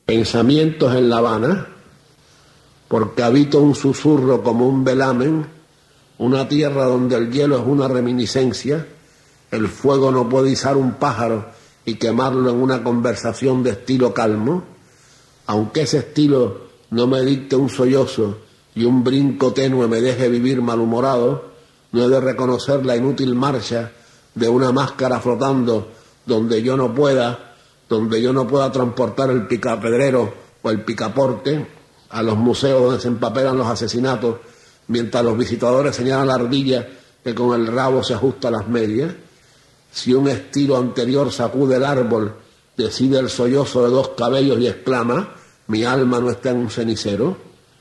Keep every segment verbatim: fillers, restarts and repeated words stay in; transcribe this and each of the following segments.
Pensamientos en La Habana, porque habito un susurro como un velamen, una tierra donde el hielo es una reminiscencia, el fuego no puede izar un pájaro y quemarlo en una conversación de estilo calmo, aunque ese estilo no me dicte un sollozo y un brinco tenue me deje vivir malhumorado, no he de reconocer la inútil marcha de una máscara flotando donde yo no pueda, donde yo no pueda transportar el picapedrero o el picaporte a los museos donde se empapelan los asesinatos, mientras los visitadores señalan la ardilla que con el rabo se ajusta a las medias. Si un estilo anterior sacude el árbol, decide el sollozo de dos cabellos y exclama: mi alma no está en un cenicero.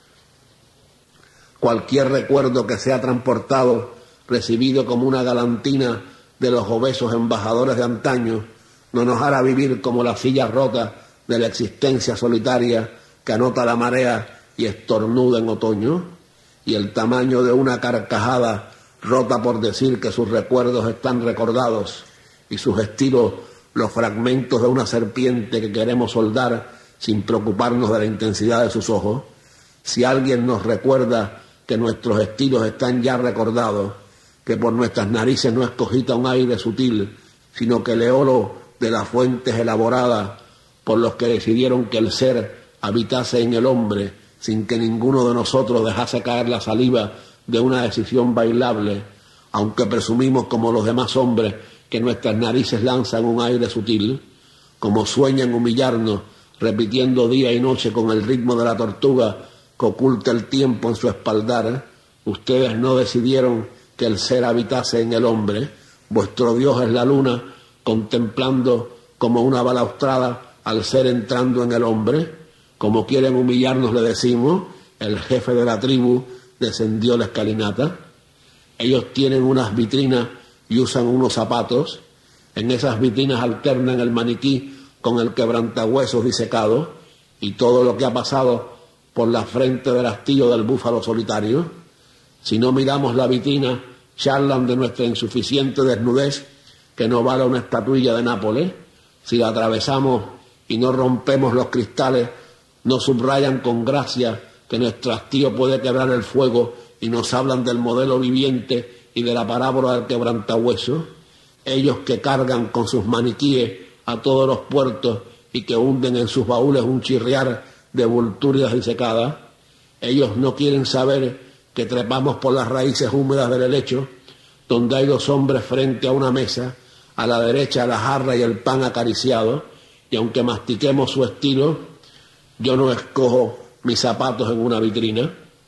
Cualquier recuerdo que sea transportado, recibido como una galantina de los obesos embajadores de antaño, no nos hará vivir como la silla rota de la existencia solitaria que anota la marea y estornuda en otoño, y el tamaño de una carcajada rota por decir que sus recuerdos están recordados y sus estilos los fragmentos de una serpiente que queremos soldar sin preocuparnos de la intensidad de sus ojos. Si alguien nos recuerda que nuestros estilos están ya recordados, que por nuestras narices no escogita un aire sutil, sino que el eolo de las fuentes elaboradas por los que decidieron que el ser habitase en el hombre sin que ninguno de nosotros dejase caer la saliva de una decisión bailable, aunque presumimos como los demás hombres que nuestras narices lanzan un aire sutil, como sueñan humillarnos repitiendo día y noche con el ritmo de la tortuga que oculta el tiempo en su espaldar, ustedes no decidieron que el ser habitase en el hombre. Vuestro Dios es la luna, contemplando como una balaustrada al ser entrando en el hombre. Como quieren humillarnos, le decimos, el jefe de la tribu descendió la escalinata. Ellos tienen unas vitrinas y usan unos zapatos. En esas vitrinas alternan el maniquí con el quebrantahuesos disecado y todo lo que ha pasado por la frente del hastillo del búfalo solitario. Si no miramos la vitrina, charlan de nuestra insuficiente desnudez, que no vale una estatuilla de Nápoles. Si la atravesamos y no rompemos los cristales, nos subrayan con gracia que nuestro hastío puede quebrar el fuego y nos hablan del modelo viviente y de la parábola del quebrantahuesos. Ellos que cargan con sus maniquíes a todos los puertos y que hunden en sus baúles un chirriar de vulturias disecadas, ellos no quieren saber que trepamos por las raíces húmedas del helecho, donde hay dos hombres frente a una mesa, a la derecha la jarra y el pan acariciado, y aunque mastiquemos su estilo, yo no escojo mis zapatos en una vitrina.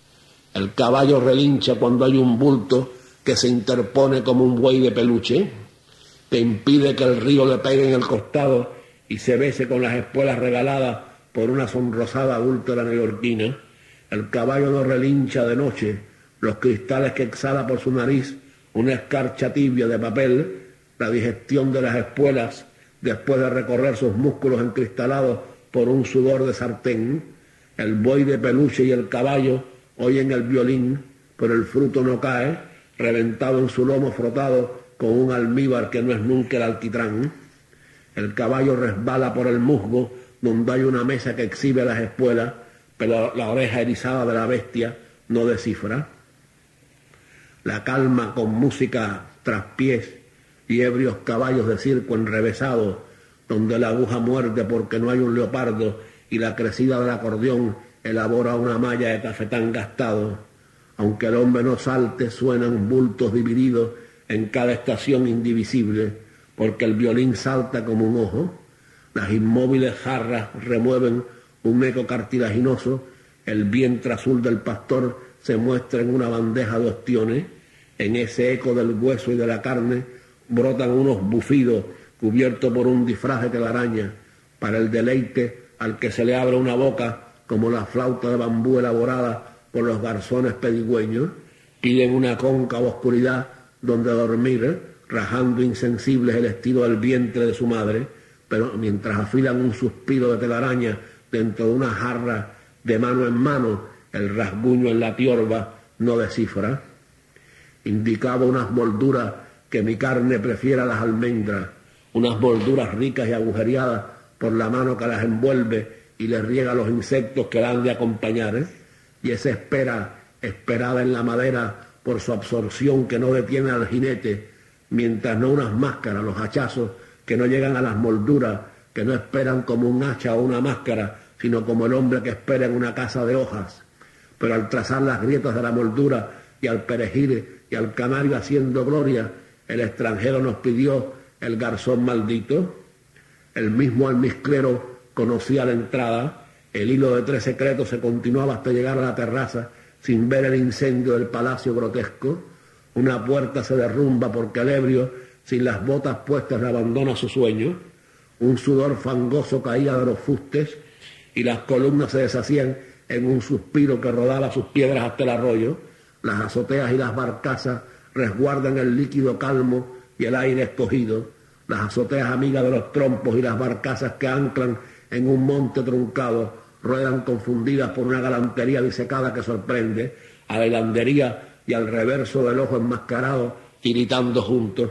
El caballo relincha cuando hay un bulto que se interpone como un buey de peluche, que impide que el río le pegue en el costado y se bese con las espuelas regaladas por una sonrosada adúltera neoyorquina. El caballo no relincha de noche, los cristales que exhala por su nariz una escarcha tibia de papel, la digestión de las espuelas después de recorrer sus músculos encristalados por un sudor de sartén. El buey de peluche y el caballo oyen el violín, pero el fruto no cae, reventado en su lomo frotado con un almíbar que no es nunca el alquitrán. El caballo resbala por el musgo donde hay una mesa que exhibe las espuelas, pero la oreja erizada de la bestia no descifra. La calma con música tras pies y ebrios caballos de circo enrevesados, donde la aguja muerde porque no hay un leopardo y la crecida del acordeón elabora una malla de tafetán gastado. Aunque el hombre no salte, suenan bultos divididos en cada estación indivisible, porque el violín salta como un ojo. Las inmóviles jarras remueven un eco cartilaginoso, el vientre azul del pastor se muestra en una bandeja de ostiones. En ese eco del hueso y de la carne brotan unos bufidos cubiertos por un disfraz de telaraña, para el deleite al que se le abre una boca como la flauta de bambú elaborada por los garzones pedigüeños. Piden una cóncava oscuridad donde dormir, rajando insensibles el estilo del vientre de su madre, pero mientras afilan un suspiro de telaraña dentro de una jarra de mano en mano, el rasguño en la tiorba no descifra. Indicaba unas molduras que mi carne prefiera a las almendras, unas molduras ricas y agujereadas por la mano que las envuelve y le riega los insectos que la han de acompañar, ¿eh? Y esa espera, esperada en la madera por su absorción que no detiene al jinete, mientras no unas máscaras, los hachazos que no llegan a las molduras, que no esperan como un hacha o una máscara, sino como el hombre que espera en una casa de hojas. Pero al trazar las grietas de la moldura y al perejil y al canario haciendo gloria, el extranjero nos pidió el garzón maldito. El mismo almizclero conocía la entrada, el hilo de tres secretos se continuaba hasta llegar a la terraza sin ver el incendio del palacio grotesco. Una puerta se derrumba porque el ebrio, sin las botas puestas, abandona su sueño. Un sudor fangoso caía de los fustes y las columnas se deshacían en un suspiro que rodaba sus piedras hasta el arroyo. Las azoteas y las barcazas resguardan el líquido calmo y el aire escogido. Las azoteas amigas de los trompos y las barcazas que anclan en un monte truncado ruedan confundidas por una galantería disecada que sorprende, a la hilandería y al reverso del ojo enmascarado tiritando juntos.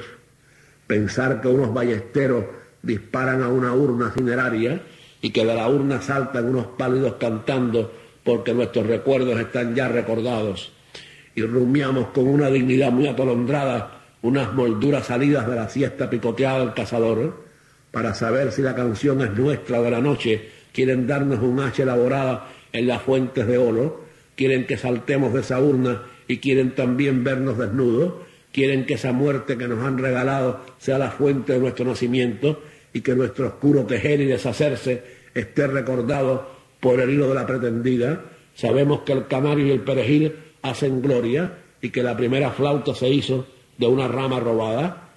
Pensar que unos ballesteros disparan a una urna cineraria y que de la urna saltan unos pálidos cantando porque nuestros recuerdos están ya recordados. Y rumiamos con una dignidad muy atolondrada unas molduras salidas de la siesta picoteada del cazador, para saber si la canción es nuestra o de la noche. Quieren darnos un hacha elaborada en las fuentes de oro, quieren que saltemos de esa urna y quieren también vernos desnudos, quieren que esa muerte que nos han regalado sea la fuente de nuestro nacimiento y que nuestro oscuro tejer y deshacerse esté recordado por el hilo de la pretendida. Sabemos que el canario y el perejil hacen gloria y que la primera flauta se hizo de una rama robada.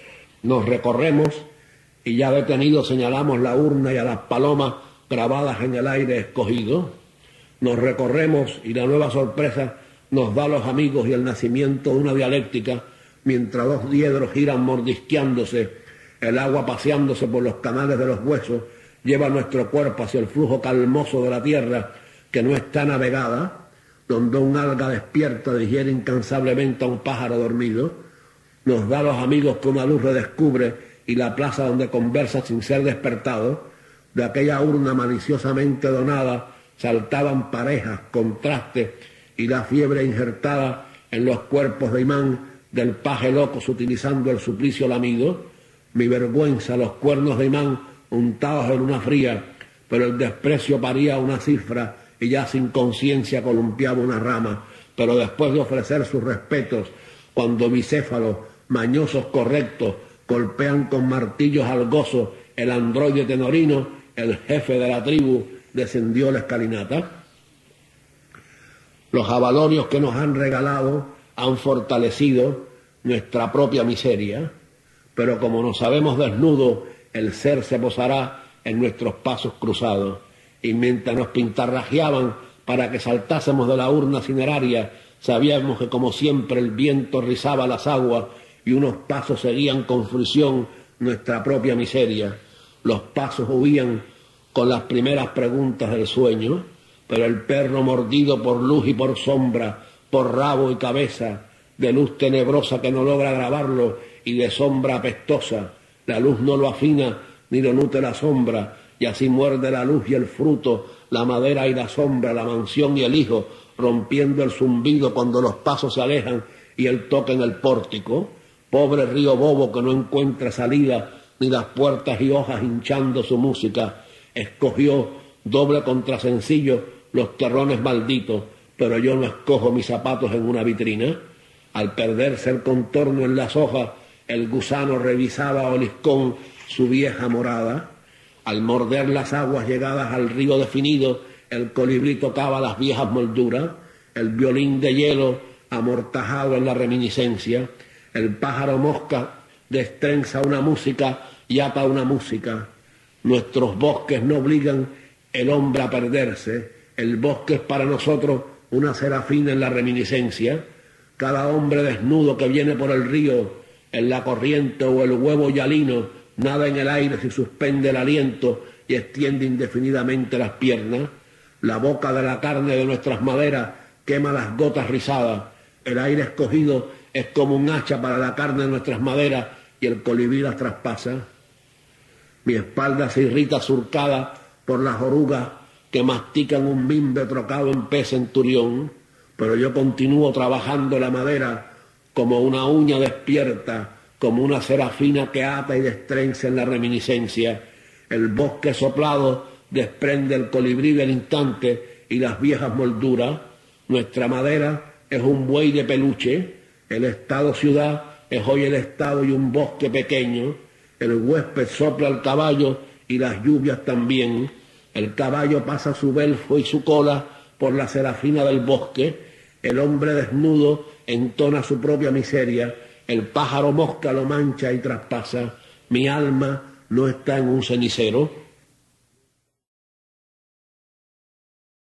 Nos recorremos y ya detenidos señalamos la urna y a las palomas grabadas en el aire escogido. Nos recorremos y la nueva sorpresa nos da los amigos y el nacimiento de una dialéctica, mientras dos diedros giran mordisqueándose, el agua paseándose por los canales de los huesos, lleva nuestro cuerpo hacia el flujo calmoso de la tierra que no está navegada, donde un alga despierta digiere incansablemente a un pájaro dormido. Nos da a los amigos que una luz redescubre y la plaza donde conversa sin ser despertado. De aquella urna maliciosamente donada saltaban parejas, contrastes y la fiebre injertada en los cuerpos de imán del paje locos utilizando el suplicio lamido. Mi vergüenza, los cuernos de imán untados en luna fría, pero el desprecio paría una cifra y ya sin conciencia columpiaba una rama. Pero después de ofrecer sus respetos, cuando bicéfalos, mañosos correctos, golpean con martillos al gozo el androide tenorino, el jefe de la tribu descendió la escalinata. Los avalorios que nos han regalado han fortalecido nuestra propia miseria, pero como nos sabemos desnudos, el ser se posará en nuestros pasos cruzados, y mientras nos pintarrajeaban para que saltásemos de la urna cineraria, sabíamos que como siempre el viento rizaba las aguas y unos pasos seguían con fruición nuestra propia miseria. Los pasos huían con las primeras preguntas del sueño, pero el perro mordido por luz y por sombra, por rabo y cabeza, de luz tenebrosa que no logra grabarlo y de sombra apestosa, la luz no lo afina ni lo nutre la sombra, y así muerde la luz y el fruto, la madera y la sombra, la mansión y el hijo, rompiendo el zumbido cuando los pasos se alejan y él toca en el pórtico. Pobre río bobo que no encuentra salida, ni las puertas y hojas hinchando su música. Escogió, doble contra sencillo, los terrones malditos, pero yo no escojo mis zapatos en una vitrina. Al perderse el contorno en las hojas, el gusano revisaba a oliscón su vieja morada. Al morder las aguas llegadas al río definido, el colibrí tocaba las viejas molduras, el violín de hielo amortajado en la reminiscencia. El pájaro mosca destrenza una música y ata una música. Nuestros bosques no obligan el hombre a perderse. El bosque es para nosotros una serafina en la reminiscencia. Cada hombre desnudo que viene por el río, en la corriente o el huevo yalino, nada en el aire si suspende el aliento y extiende indefinidamente las piernas. La boca de la carne de nuestras maderas quema las gotas rizadas. El aire escogido es como un hacha para la carne de nuestras maderas y el colibrí las traspasa. Mi espalda se irrita surcada por las orugas que mastican un mimbre trocado en pez centurión, pero yo continúo trabajando la madera como una uña despierta, como una serafina que ata y destrenza en la reminiscencia. El bosque soplado desprende el colibrí del instante y las viejas molduras. Nuestra madera es un buey de peluche, el estado ciudad es hoy el estado y un bosque pequeño. El huésped sopla al caballo y las lluvias también. El caballo pasa su belfo y su cola por la serafina del bosque. El hombre desnudo entona su propia miseria. El pájaro mosca lo mancha y traspasa. Mi alma no está en un cenicero.